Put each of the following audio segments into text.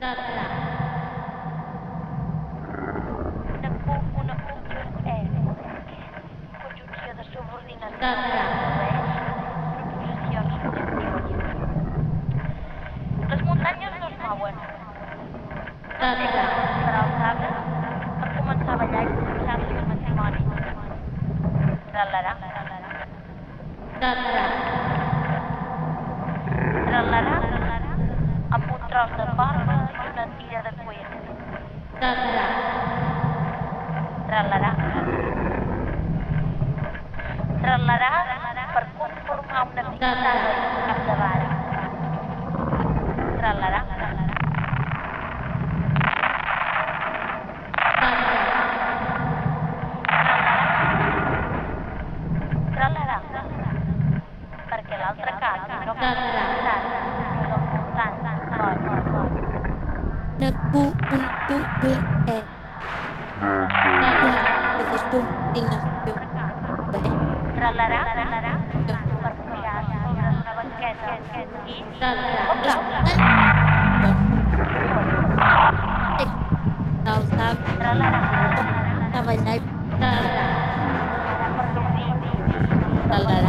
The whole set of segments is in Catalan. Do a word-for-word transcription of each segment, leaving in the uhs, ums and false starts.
Una conjunció E. Conjunció de subordinació. Preposicions adjectives. Les muntanyes no es mouen. No sé que serà els arbres per començar a ballar i posar-li el matrimoni. Tralarà. Tralarà amb un tros de porta i una tira de cuir. Tralarà. Tralarà per conformar una pintada i un cap de vara. Tralarà. Tralarà. Perquè l'altre cap no pot pensar ni al voltant. Na pu un tu tu e. Tralarà per pujar sobre una banqueta i... Opla, opla! Tralarà. Trabalhar. Tralarà per gaudir. Tralarà.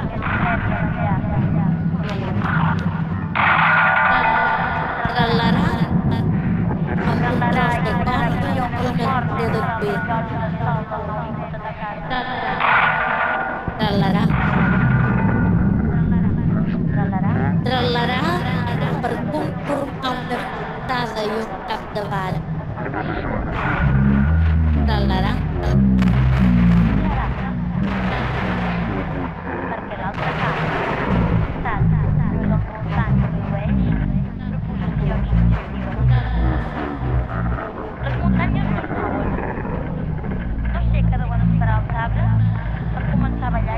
Tralarà. Tralarà i una acció molt forta. Tralarà. Tralarà. Tralarà per conformar una pintada i un cap de vara. Tralarà. Perquè l'altre cap està al voltant produeix proposicions adjectives. Les muntanyes no es mouen. No sé què deuen esperar els arbres per començar a ballar i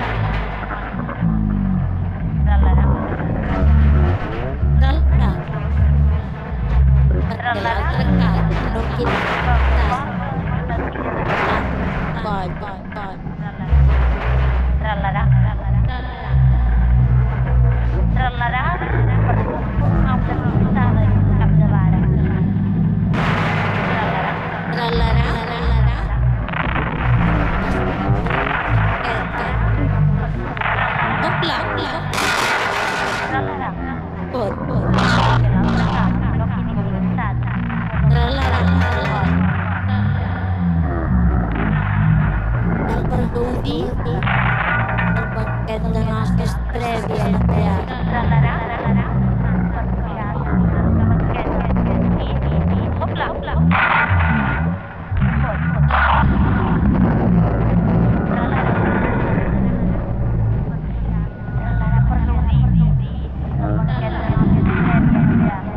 tralarà. Tralarà. Perquè l'altre cap no queda pintat. Coll, coll, coll. Tralarà. Tralarà per conformar una pintada i un cap de vara. Tralarà. Tralarà. Tralarà. Opla, opla. Tralarà. Pot, pot. Que l'altre cap no quedi pintat. Tralarà. Per gaudir el banquet de noces previ al teatre. Tralarà. Per pujar sobre una banqueta i... Opla, opla. Pot, pot. Tralarà. Tralarà per gaudir el banquet de noces previ al teatre.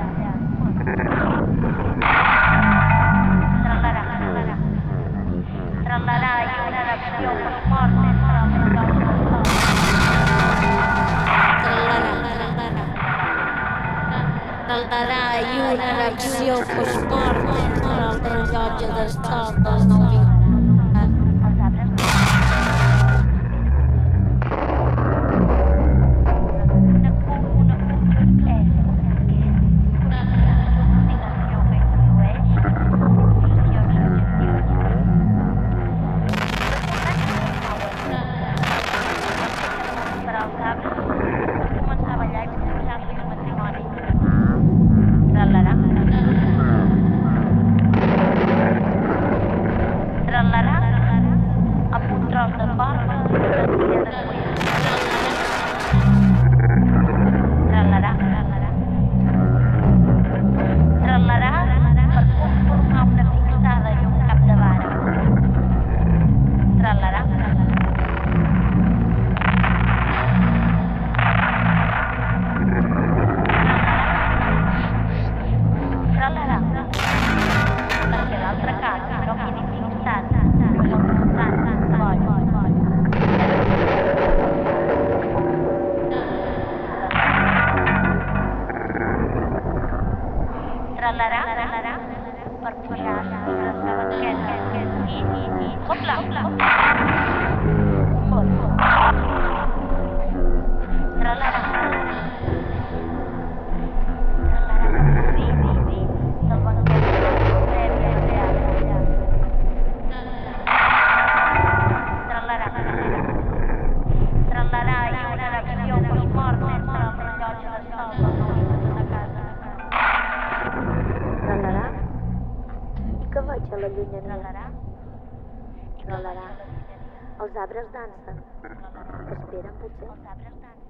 Tralarà. Tralarà i una erecció molt forta entre els dos. Tralarà i una erecció postmortem entre el rellotge del sol del novit. Els arbres no. Una conjunció E. Subordinació que introdueix proposicions adjectives. Per als arbres per començar a ballar i posar-li el matrimoni. Tralarà. Tralarà amb un tros de porta i una tira de cuir. Tralarà. Tralarà per conformar una pintada i un cap de vara. Tralarà. Tralarà. Perquè l'altre cap no quedi pintat. Coll, coll, coll. Tralarà per pujar sobre una banqueta i... Opla, opla. Pot, pot. Tralarà. Tralarà per gaudir serà? Els arbres dansen. T'esperen, potser? Els arbres dansen.